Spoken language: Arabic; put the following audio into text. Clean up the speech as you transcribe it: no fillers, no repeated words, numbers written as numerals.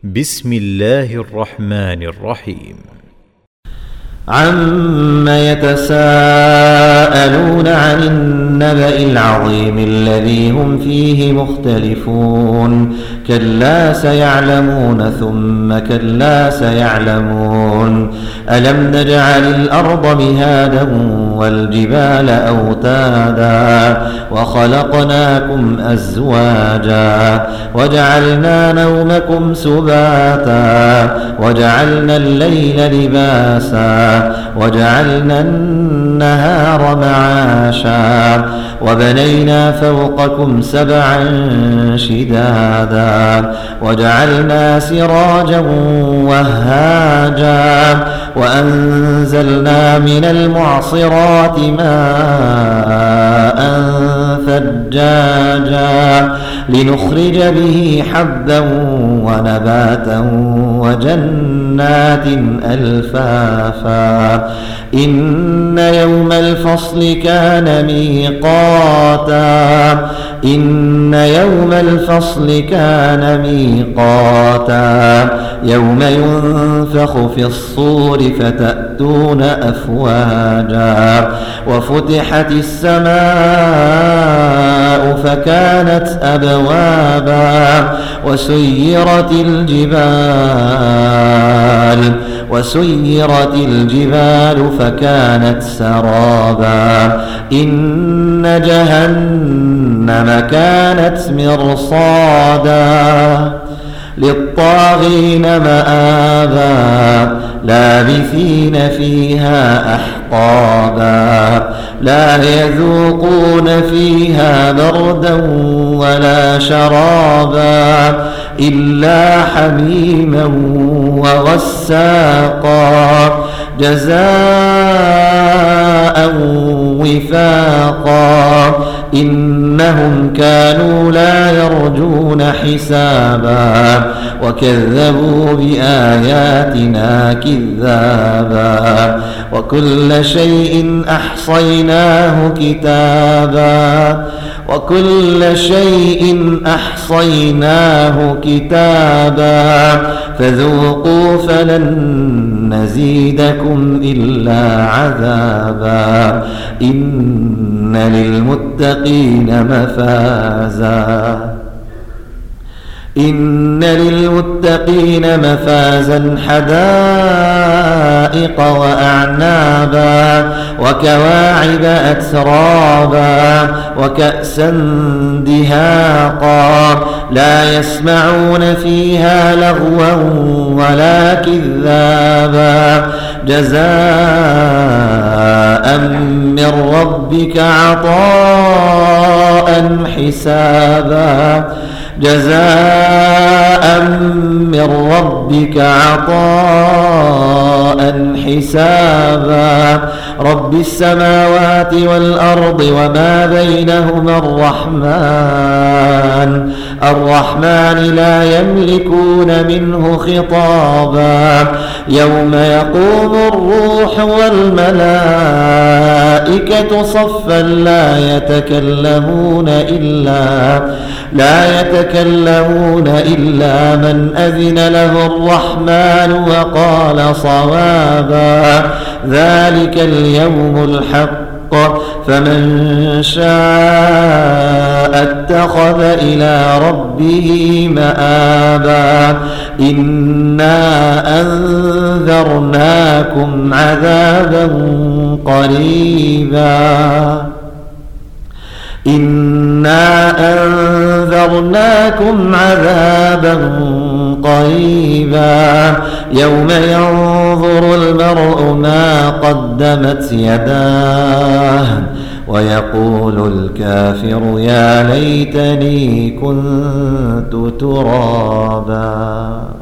بسم الله الرحمن الرحيم. عم يتساءلون عن النبأ العظيم الذي هم فيه مختلفون كلا سيعلمون ثم كلا سيعلمون ألم نجعل الأرض مهادا والجبال أوتادا وخلقناكم أزواجا وجعلنا نومكم سباتا وجعلنا الليل لباسا وجعلنا النهار معاشا وبنينا فوقكم سبعا شدادا وجعلنا سراجا وهاجا وأنزلنا من المعصرات ماء ثجاجا لنخرج به حبا ونباتا وجنات ألفافا إن يوم الفصل كان ميقاتا إن يوم الفصل كان ميقاتا يوم ينفخ في الصور فتأتون أفواجا وفتحت السماء فكانت أبوابا وسيرت الجبال فكانت سرابا إن جهنم كانت مرصادا للطاغين مآبا لابثين فيها أحقابا لا يذوقون فيها بردا ولا شرابا إلا حميما وغساقا جزاء وفاقا إنهم كانوا لا يرجون حسابا وكذبوا بآياتنا كذابا وكل شيء أحصيناه كتابا فذوقوا فلن نزيدكم إلا عذابا إن للمتقين مفازا حدائق وأعنابا وكواعب أترابا وكأسا دهاقا لا يسمعون فيها لغوا ولا كذابا جزاء من ربك عطاء حسابا رب السماوات والأرض وما بينهما الرحمن لا يملكون منه خطابا يوم يقوم الروح والملائكة صفا لا يتكلمون إلا من أذن له الرحمن وقال صوابا ذلك اليوم الحق فمن شاء اتخذ إلى ربه مآبا إنا أنذرناكم عذابا قريبا يوم ينظر المرء ما قدمت يداه ويقول الكافر يا ليتني كنت ترابا.